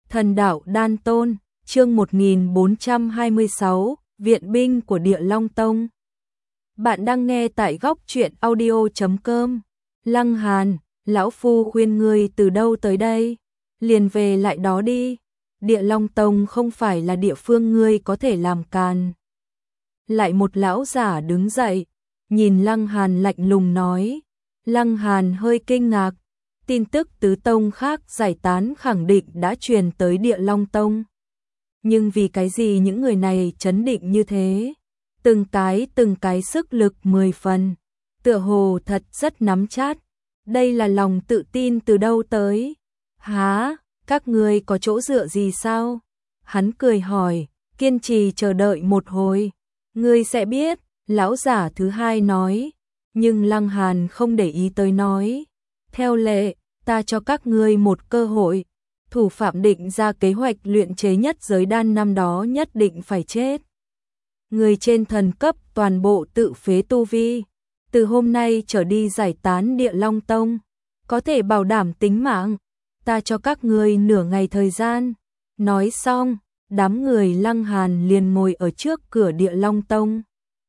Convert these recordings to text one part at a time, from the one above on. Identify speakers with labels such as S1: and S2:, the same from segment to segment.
S1: Thần đạo Đan Tôn, chương 1426, Viện binh của Địa Long Tông. Bạn đang nghe tại góc truyện audio.com. Lăng Hàn, lão phu khuyên ngươi từ đâu tới đây, liền về lại đó đi. Địa Long Tông không phải là địa phương ngươi có thể làm càn. Lại một lão giả đứng dậy, nhìn Lăng Hàn lạnh lùng nói. Lăng Hàn hơi kinh ngạc. Tin tức tứ tông khác giải tán khẳng định đã truyền tới Địa Long Tông. Nhưng vì cái gì những người này chấn định như thế? Từng cái sức lực 10 phần. Tựa hồ thật rất nắm chát. Đây là lòng tự tin từ đâu tới? Hả? Các ngươi có chỗ dựa gì sao? Hắn cười hỏi, kiên trì chờ đợi một hồi. Ngươi sẽ biết, lão giả thứ hai nói. Nhưng Lăng Hàn không để ý tới nói. Theo lệ, ta cho các ngươi một cơ hội. Thủ phạm định ra kế hoạch luyện chế nhất giới đan năm đó nhất định phải chết. Người trên thần cấp toàn bộ tự phế tu vi. Từ hôm nay trở đi giải tán Địa Long Tông. Có thể bảo đảm tính mạng. Ta cho các ngươi nửa ngày thời gian. Nói xong, đám người Lăng Hàn liền ngồi ở trước cửa Địa Long Tông.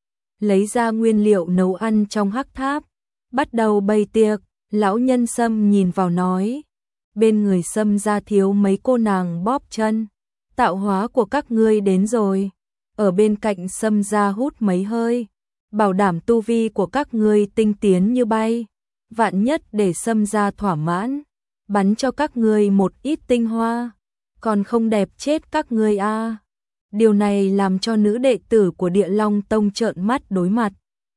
S1: Lấy ra nguyên liệu nấu ăn trong hắc tháp. Bắt đầu bày tiệc. Lão nhân Sâm nhìn vào nói. Bên người Sâm ra thiếu mấy cô nàng bóp chân. Tạo hóa của các ngươi đến rồi. Ở bên cạnh Sâm ra hút mấy hơi. Bảo đảm tu vi của các ngươi tinh tiến như bay. Vạn nhất để Sâm ra thỏa mãn. Bắn cho các ngươi một ít tinh hoa. Còn không đẹp chết các ngươi a. Điều này làm cho nữ đệ tử của Địa Long Tông trợn mắt đối mặt.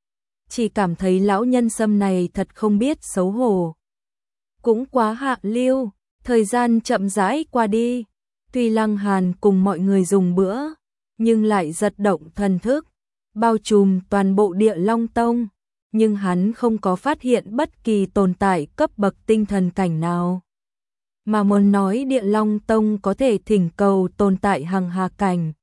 S1: Chỉ cảm thấy lão nhân Sâm này thật không biết xấu hổ. Cũng quá hạ lưu, thời gian chậm rãi qua đi. Tuy Lăng Hàn cùng mọi người dùng bữa, nhưng lại giật động thần thức, bao trùm toàn bộ Địa Long Tông. Nhưng hắn không có phát hiện bất kỳ tồn tại cấp bậc tinh thần cảnh nào. Mà muốn nói Địa Long Tông có thể thỉnh cầu tồn tại hằng hà cảnh.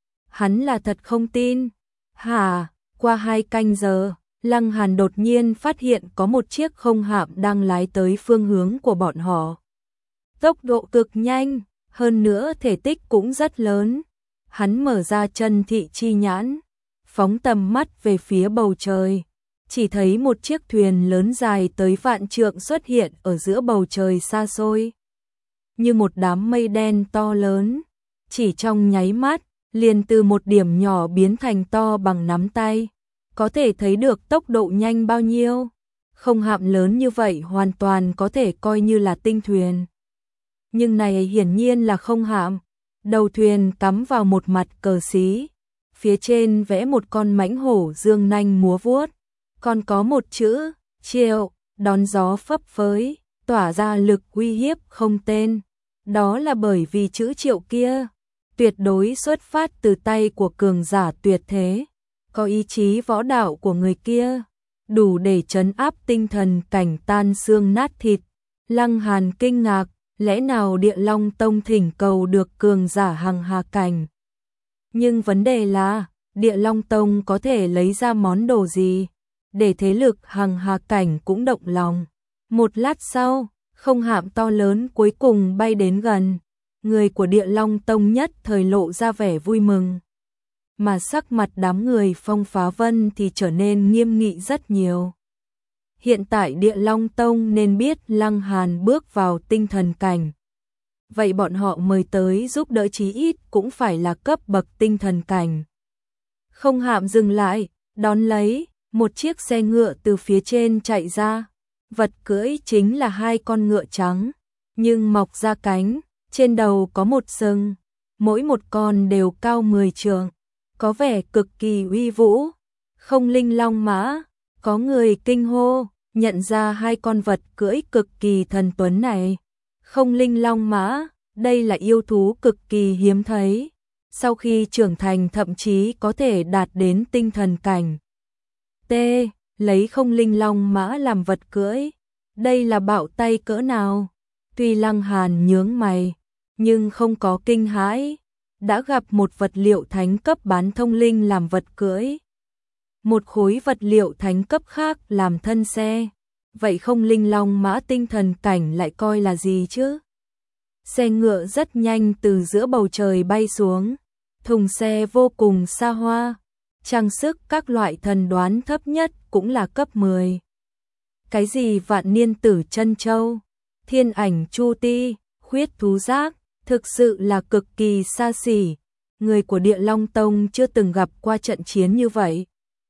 S1: Hắn là thật không tin. Hả, qua 2 canh giờ. Lăng Hàn đột nhiên phát hiện có một chiếc không hạm đang lái tới phương hướng của bọn họ. Tốc độ cực nhanh, hơn nữa thể tích cũng rất lớn. Hắn mở ra chân thị chi nhãn, phóng tầm mắt về phía bầu trời. Chỉ thấy một chiếc thuyền lớn dài tới vạn trượng xuất hiện ở giữa bầu trời xa xôi. Như một đám mây đen to lớn, chỉ trong nháy mắt, liền từ một điểm nhỏ biến thành to bằng nắm tay. Có thể thấy được tốc độ nhanh bao nhiêu. Không hạm lớn như vậy hoàn toàn có thể coi như là tinh thuyền. Nhưng này hiển nhiên là không hạm. Đầu thuyền cắm vào một mặt cờ xí. Phía trên vẽ một con mãnh hổ dương nanh múa vuốt. Còn có một chữ, Triệu, đón gió phấp phới, tỏa ra lực uy hiếp không tên. Đó là bởi vì chữ Triệu kia, tuyệt đối xuất phát từ tay của cường giả tuyệt thế. Có ý chí võ đạo của người kia, đủ để trấn áp tinh thần cảnh tan xương nát thịt. Lăng Hàn kinh ngạc, lẽ nào Địa Long Tông thỉnh cầu được cường giả hằng hà cảnh? Nhưng vấn đề là, Địa Long Tông có thể lấy ra món đồ gì, để thế lực hằng hà cảnh cũng động lòng. Một lát sau, không hạm to lớn cuối cùng bay đến gần. Người của Địa Long Tông nhất thời lộ ra vẻ vui mừng. Mà sắc mặt đám người Phong Phá Vân thì trở nên nghiêm nghị rất nhiều. Hiện tại Địa Long Tông nên biết Lăng Hàn bước vào tinh thần cảnh. Vậy bọn họ mời tới giúp đỡ chí ít cũng phải là cấp bậc tinh thần cảnh. Không hạm dừng lại, đón lấy, một chiếc xe ngựa từ phía trên chạy ra. Vật cưỡi chính là 2 con ngựa trắng, nhưng mọc ra cánh, trên đầu có một sừng. Mỗi một con đều cao 10 trượng. Có vẻ cực kỳ uy vũ. Không linh long mã, có người kinh hô, nhận ra 2 con vật cưỡi cực kỳ thần tuấn này. Không linh long mã, đây là yêu thú cực kỳ hiếm thấy. Sau khi trưởng thành thậm chí có thể đạt đến tinh thần cảnh. T. Lấy không linh long mã làm vật cưỡi. Đây là bạo tay cỡ nào? Tuy Lăng Hàn nhướng mày, nhưng không có kinh hãi. Đã gặp một vật liệu thánh cấp bán thông linh làm vật cưỡi. Một khối vật liệu thánh cấp khác làm thân xe. Vậy không linh long mã tinh thần cảnh lại coi là gì chứ? Xe ngựa rất nhanh từ giữa bầu trời bay xuống, thùng xe vô cùng xa hoa, trang sức các loại thần đoán thấp nhất cũng là cấp 10. Cái gì vạn niên tử chân châu, thiên ảnh chu ti, khuyết thú giác, thực sự là cực kỳ xa xỉ, người của Địa Long Tông chưa từng gặp qua trận chiến như vậy.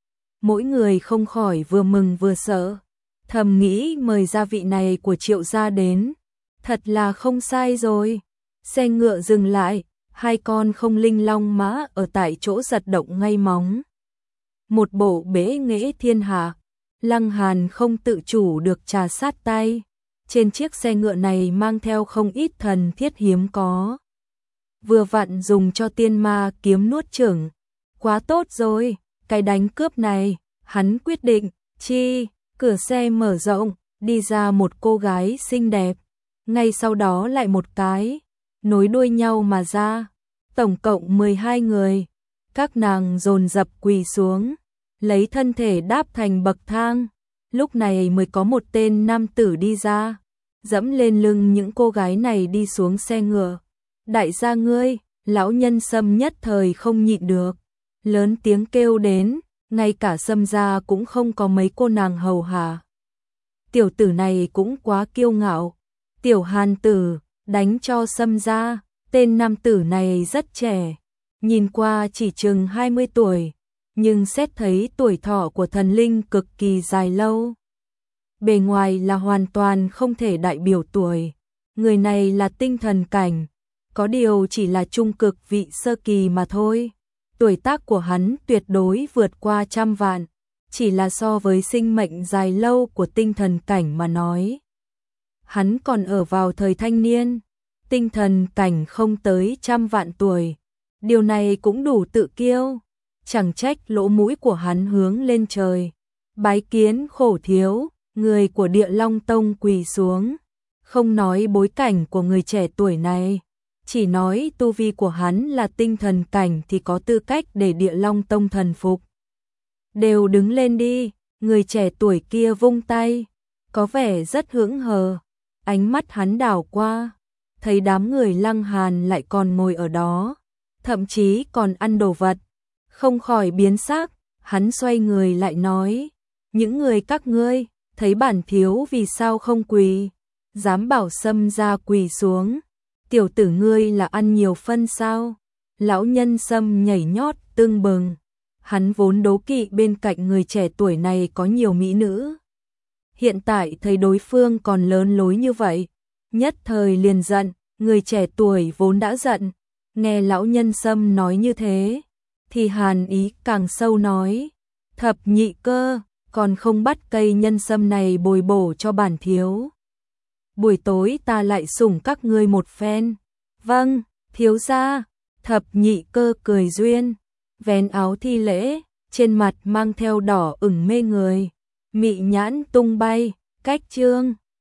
S1: Mỗi người không khỏi vừa mừng vừa sợ, thầm nghĩ mời gia vị này của Triệu gia đến, thật là không sai rồi. Xe ngựa dừng lại, hai con không linh long mã ở tại chỗ giật động ngay móng. Một bộ bế nghệ thiên hạ, Lăng Hàn không tự chủ được trà sát tay. Trên chiếc xe ngựa này mang theo không ít thần thiết hiếm có. Vừa vặn dùng cho tiên ma kiếm nuốt chửng. Quá tốt rồi, cái đánh cướp này, hắn quyết định, cửa xe mở rộng, đi ra một cô gái xinh đẹp. Ngay sau đó lại một cái, nối đuôi nhau mà ra. Tổng cộng 12 người, các nàng dồn dập quỳ xuống, lấy thân thể đáp thành bậc thang. Lúc này mới có một tên nam tử đi ra, dẫm lên lưng những cô gái này đi xuống xe ngựa. Đại gia ngươi, lão nhân Sâm nhất thời không nhịn được, lớn tiếng kêu đến, ngay cả Sâm gia cũng không có mấy cô nàng hầu hạ. Tiểu tử này cũng quá kiêu ngạo, tiểu Hàn tử, đánh cho Sâm gia. Tên nam tử này rất trẻ, nhìn qua chỉ chừng 20 tuổi, nhưng xét thấy tuổi thọ của thần linh cực kỳ dài lâu. Bề ngoài là hoàn toàn không thể đại biểu tuổi, người này là tinh thần cảnh, có điều chỉ là trung cực vị sơ kỳ mà thôi. Tuổi tác của hắn tuyệt đối vượt qua 100 vạn, chỉ là so với sinh mệnh dài lâu của tinh thần cảnh mà nói. Hắn còn ở vào thời thanh niên, tinh thần cảnh không tới 100 vạn tuổi, điều này cũng đủ tự kiêu, chẳng trách lỗ mũi của hắn hướng lên trời. Bái kiến Khổ thiếu, người của Địa Long Tông quỳ xuống, không nói bối cảnh của người trẻ tuổi này, chỉ nói tu vi của hắn là tinh thần cảnh thì có tư cách để Địa Long Tông thần phục. Đều đứng lên đi, người trẻ tuổi kia vung tay, có vẻ rất hững hờ, ánh mắt hắn đảo qua, thấy đám người Lăng Hàn lại còn ngồi ở đó, thậm chí còn ăn đồ vật, không khỏi biến sắc. Hắn xoay người lại nói, những người các ngươi, thấy bản thiếu vì sao không quỳ, dám bảo Sâm gia quỳ xuống, tiểu tử ngươi là ăn nhiều phân sao? Lão nhân Sâm nhảy nhót tưng bừng, hắn vốn đố kỵ bên cạnh người trẻ tuổi này có nhiều mỹ nữ. Hiện tại thấy đối phương còn lớn lối như vậy, nhất thời liền giận, người trẻ tuổi vốn đã giận, nghe lão nhân Sâm nói như thế, thì hàn ý càng sâu nói, thập nhị cơ, còn không bắt cây nhân sâm này bồi bổ cho bản thiếu. Buổi tối ta lại sủng các ngươi một phen. Vâng, thiếu gia. Thập nhị cơ cười duyên, vén áo thi lễ, trên mặt mang theo đỏ ửng mê người, mị nhãn tung bay, cách chương